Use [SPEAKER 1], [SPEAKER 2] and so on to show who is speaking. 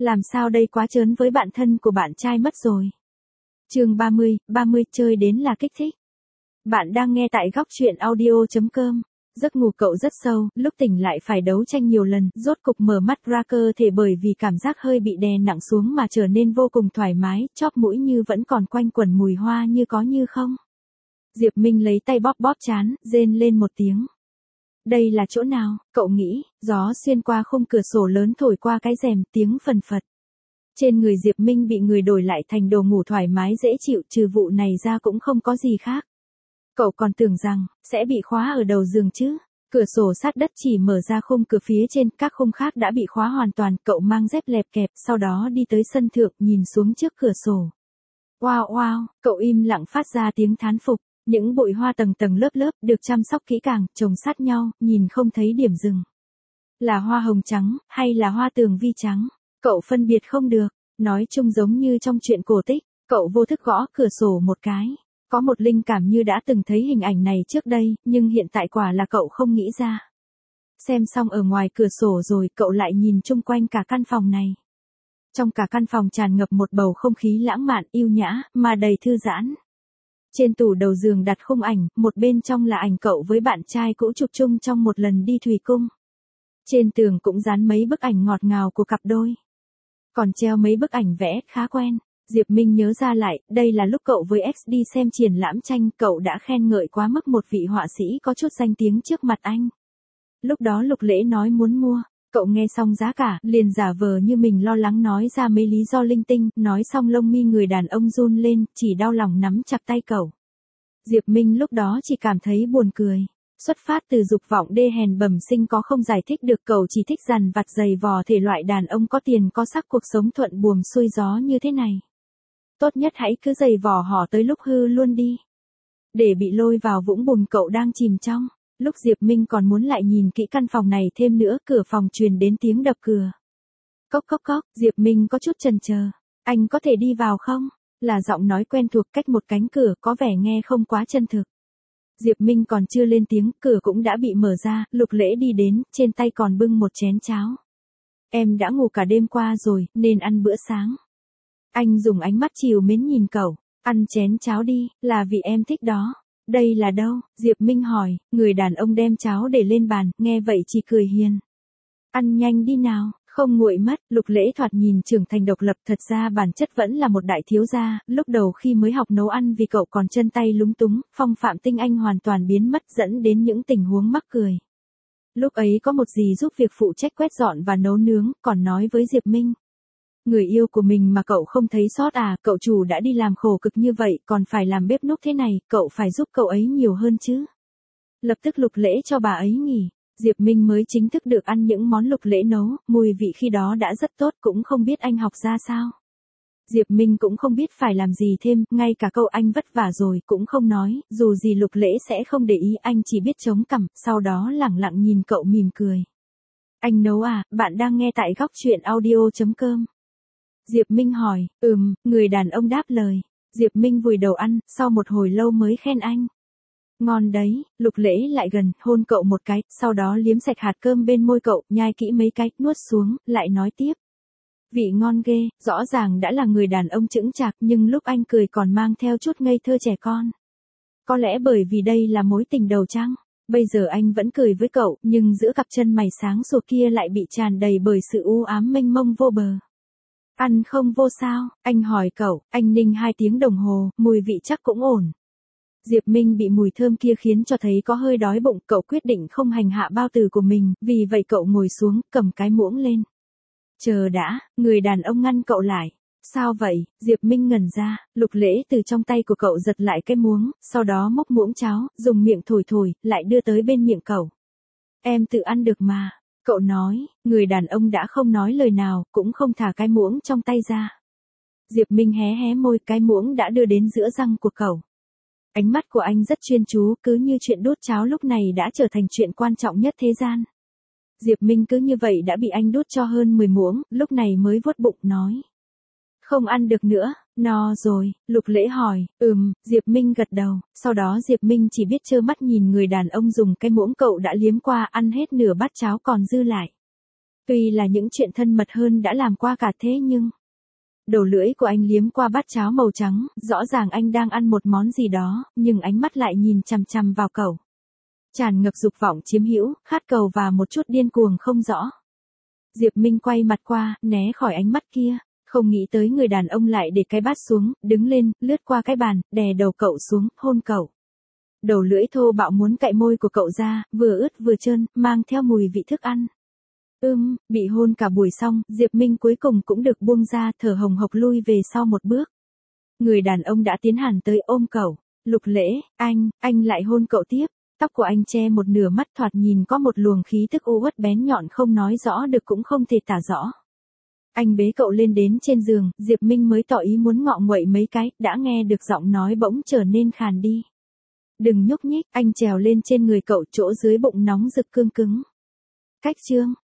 [SPEAKER 1] Làm sao đây, quá trớn với bạn thân của bạn trai mất rồi. Chương 30, chơi đến là kích thích. Bạn đang nghe tại góc truyện audio.com. Giấc ngủ cậu rất sâu, lúc tỉnh lại phải đấu tranh nhiều lần, rốt cục mở mắt ra cơ thể bởi vì cảm giác hơi bị đè nặng xuống mà trở nên vô cùng thoải mái, chóp mũi như vẫn còn quanh quẩn mùi hoa như có như không. Diệp Minh lấy tay bóp bóp trán, rên lên một tiếng. Đây là chỗ nào, cậu nghĩ, gió xuyên qua khung cửa sổ lớn thổi qua cái rèm, tiếng phần phật. Trên người Diệp Minh bị người đổi lại thành đồ ngủ thoải mái dễ chịu, trừ vụ này ra cũng không có gì khác. Cậu còn tưởng rằng, sẽ bị khóa ở đầu giường chứ. Cửa sổ sát đất chỉ mở ra khung cửa phía trên, các khung khác đã bị khóa hoàn toàn, cậu mang dép lẹp kẹp, sau đó đi tới sân thượng, nhìn xuống trước cửa sổ. Wow wow, cậu im lặng phát ra tiếng thán phục. Những bụi hoa tầng tầng lớp lớp, được chăm sóc kỹ càng, chồng sát nhau, nhìn không thấy điểm dừng. Là hoa hồng trắng, hay là hoa tường vi trắng? Cậu phân biệt không được, nói chung giống như trong truyện cổ tích, cậu vô thức gõ cửa sổ một cái. Có một linh cảm như đã từng thấy hình ảnh này trước đây, nhưng hiện tại quả là cậu không nghĩ ra. Xem xong ở ngoài cửa sổ rồi, cậu lại nhìn chung quanh cả căn phòng này. Trong cả căn phòng tràn ngập một bầu không khí lãng mạn, yêu nhã, mà đầy thư giãn. Trên tủ đầu giường đặt khung ảnh, một bên trong là ảnh cậu với bạn trai cũ chụp chung trong một lần đi thủy cung. Trên tường cũng dán mấy bức ảnh ngọt ngào của cặp đôi. Còn treo mấy bức ảnh vẽ khá quen. Diệp Minh nhớ ra lại, đây là lúc cậu với X đi xem triển lãm tranh, cậu đã khen ngợi quá mức một vị họa sĩ có chút danh tiếng trước mặt anh. Lúc đó Lục Lễ nói muốn mua, cậu nghe xong giá cả, liền giả vờ như mình lo lắng nói ra mấy lý do linh tinh, nói xong lông mi người đàn ông run lên, chỉ đau lòng nắm chặt tay cậu. Diệp Minh lúc đó chỉ cảm thấy buồn cười. Xuất phát từ dục vọng đê hèn bẩm sinh có không giải thích được, cậu chỉ thích dằn vặt giày vò thể loại đàn ông có tiền có sắc, cuộc sống thuận buồm xuôi gió như thế này. Tốt nhất hãy cứ giày vò họ tới lúc hư luôn đi. Để bị lôi vào vũng bùn cậu đang chìm trong. Lúc Diệp Minh còn muốn lại nhìn kỹ căn phòng này thêm nữa, cửa phòng truyền đến tiếng đập cửa. Cốc cốc cốc, Diệp Minh có chút chần chờ. Anh có thể đi vào không? Là giọng nói quen thuộc cách một cánh cửa, có vẻ nghe không quá chân thực. Diệp Minh còn chưa lên tiếng, cửa cũng đã bị mở ra, Lục Lễ đi đến, trên tay còn bưng một chén cháo. Em đã ngủ cả đêm qua rồi, nên ăn bữa sáng. Anh dùng ánh mắt trìu mến nhìn cậu, ăn chén cháo đi, là vì em thích đó. Đây là đâu? Diệp Minh hỏi, người đàn ông đem cháo để lên bàn, nghe vậy chỉ cười hiền. Ăn nhanh đi nào, không nguội mất. Lục Lễ thoạt nhìn trưởng thành độc lập, thật ra bản chất vẫn là một đại thiếu gia, lúc đầu khi mới học nấu ăn vì cậu còn chân tay lúng túng, phong phạm tinh anh hoàn toàn biến mất dẫn đến những tình huống mắc cười. Lúc ấy có một dì giúp việc phụ trách quét dọn và nấu nướng, còn nói với Diệp Minh. Người yêu của mình mà cậu không thấy sót à, cậu chủ đã đi làm khổ cực như vậy, còn phải làm bếp núc thế này, cậu phải giúp cậu ấy nhiều hơn chứ. Lập tức Lục Lễ cho bà ấy nghỉ, Diệp Minh mới chính thức được ăn những món Lục Lễ nấu, mùi vị khi đó đã rất tốt, cũng không biết anh học ra sao. Diệp Minh cũng không biết phải làm gì thêm, ngay cả câu anh vất vả rồi cũng không nói, dù gì Lục Lễ sẽ không để ý, anh chỉ biết chống cằm, sau đó lẳng lặng nhìn cậu mỉm cười. Anh nấu à, bạn đang nghe tại góc truyện audio.com. Diệp Minh hỏi, người đàn ông đáp lời. Diệp Minh vùi đầu ăn, sau một hồi lâu mới khen anh. Ngon đấy. Lục Lễ lại gần, hôn cậu một cái, sau đó liếm sạch hạt cơm bên môi cậu, nhai kỹ mấy cái, nuốt xuống, lại nói tiếp. Vị ngon ghê, rõ ràng đã là người đàn ông chững chạc, nhưng lúc anh cười còn mang theo chút ngây thơ trẻ con. Có lẽ bởi vì đây là mối tình đầu chăng? Bây giờ anh vẫn cười với cậu, nhưng giữa cặp chân mày sáng sủa kia lại bị tràn đầy bởi sự u ám mênh mông vô bờ. Ăn không vô sao? Anh hỏi cậu, anh ninh 2 tiếng đồng hồ, mùi vị chắc cũng ổn. Diệp Minh bị mùi thơm kia khiến cho thấy có hơi đói bụng, cậu quyết định không hành hạ bao tử của mình, vì vậy cậu ngồi xuống, cầm cái muỗng lên. Chờ đã, người đàn ông ngăn cậu lại. Sao vậy? Diệp Minh ngẩn ra, Lục Lễ từ trong tay của cậu giật lại cái muỗng, sau đó múc muỗng cháo, dùng miệng thổi thổi, lại đưa tới bên miệng cậu. Em tự ăn được mà. Cậu nói, người đàn ông đã không nói lời nào, cũng không thả cái muỗng trong tay ra. Diệp Minh hé hé môi, cái muỗng đã đưa đến giữa răng của cậu. Ánh mắt của anh rất chuyên chú, cứ như chuyện đút cháo lúc này đã trở thành chuyện quan trọng nhất thế gian. Diệp Minh cứ như vậy đã bị anh đút cho hơn 10 muỗng, lúc này mới vuốt bụng nói. Không ăn được nữa, no rồi. Lục Lễ hỏi, Diệp Minh gật đầu, sau đó Diệp Minh chỉ biết trơ mắt nhìn người đàn ông dùng cái muỗng cậu đã liếm qua ăn hết nửa bát cháo còn dư lại. Tuy là những chuyện thân mật hơn đã làm qua cả thế nhưng... Đầu lưỡi của anh liếm qua bát cháo màu trắng, rõ ràng anh đang ăn một món gì đó, nhưng ánh mắt lại nhìn chằm chằm vào cậu. Tràn ngập dục vọng chiếm hữu, khát cầu và một chút điên cuồng không rõ. Diệp Minh quay mặt qua, né khỏi ánh mắt kia, không nghĩ tới người đàn ông lại để cái bát xuống, đứng lên, lướt qua cái bàn, đè đầu cậu xuống, hôn cậu. Đầu lưỡi thô bạo muốn cạy môi của cậu ra, vừa ướt vừa trơn, mang theo mùi vị thức ăn. Bị hôn cả buổi xong, Diệp Minh cuối cùng cũng được buông ra, thở hồng hộc lui về sau một bước. Người đàn ông đã tiến hẳn tới ôm cậu. Lục Lễ, anh lại hôn cậu tiếp. Tóc của anh che một nửa mắt, thoạt nhìn có một luồng khí tức u uất bén nhọn không nói rõ được cũng không thể tả rõ. Anh bế cậu lên đến trên giường, Diệp Minh mới tỏ ý muốn ngọ nguậy mấy cái, đã nghe được giọng nói bỗng trở nên khàn đi. Đừng nhúc nhích, anh trèo lên trên người cậu, chỗ dưới bụng nóng rực cương cứng. Cách chương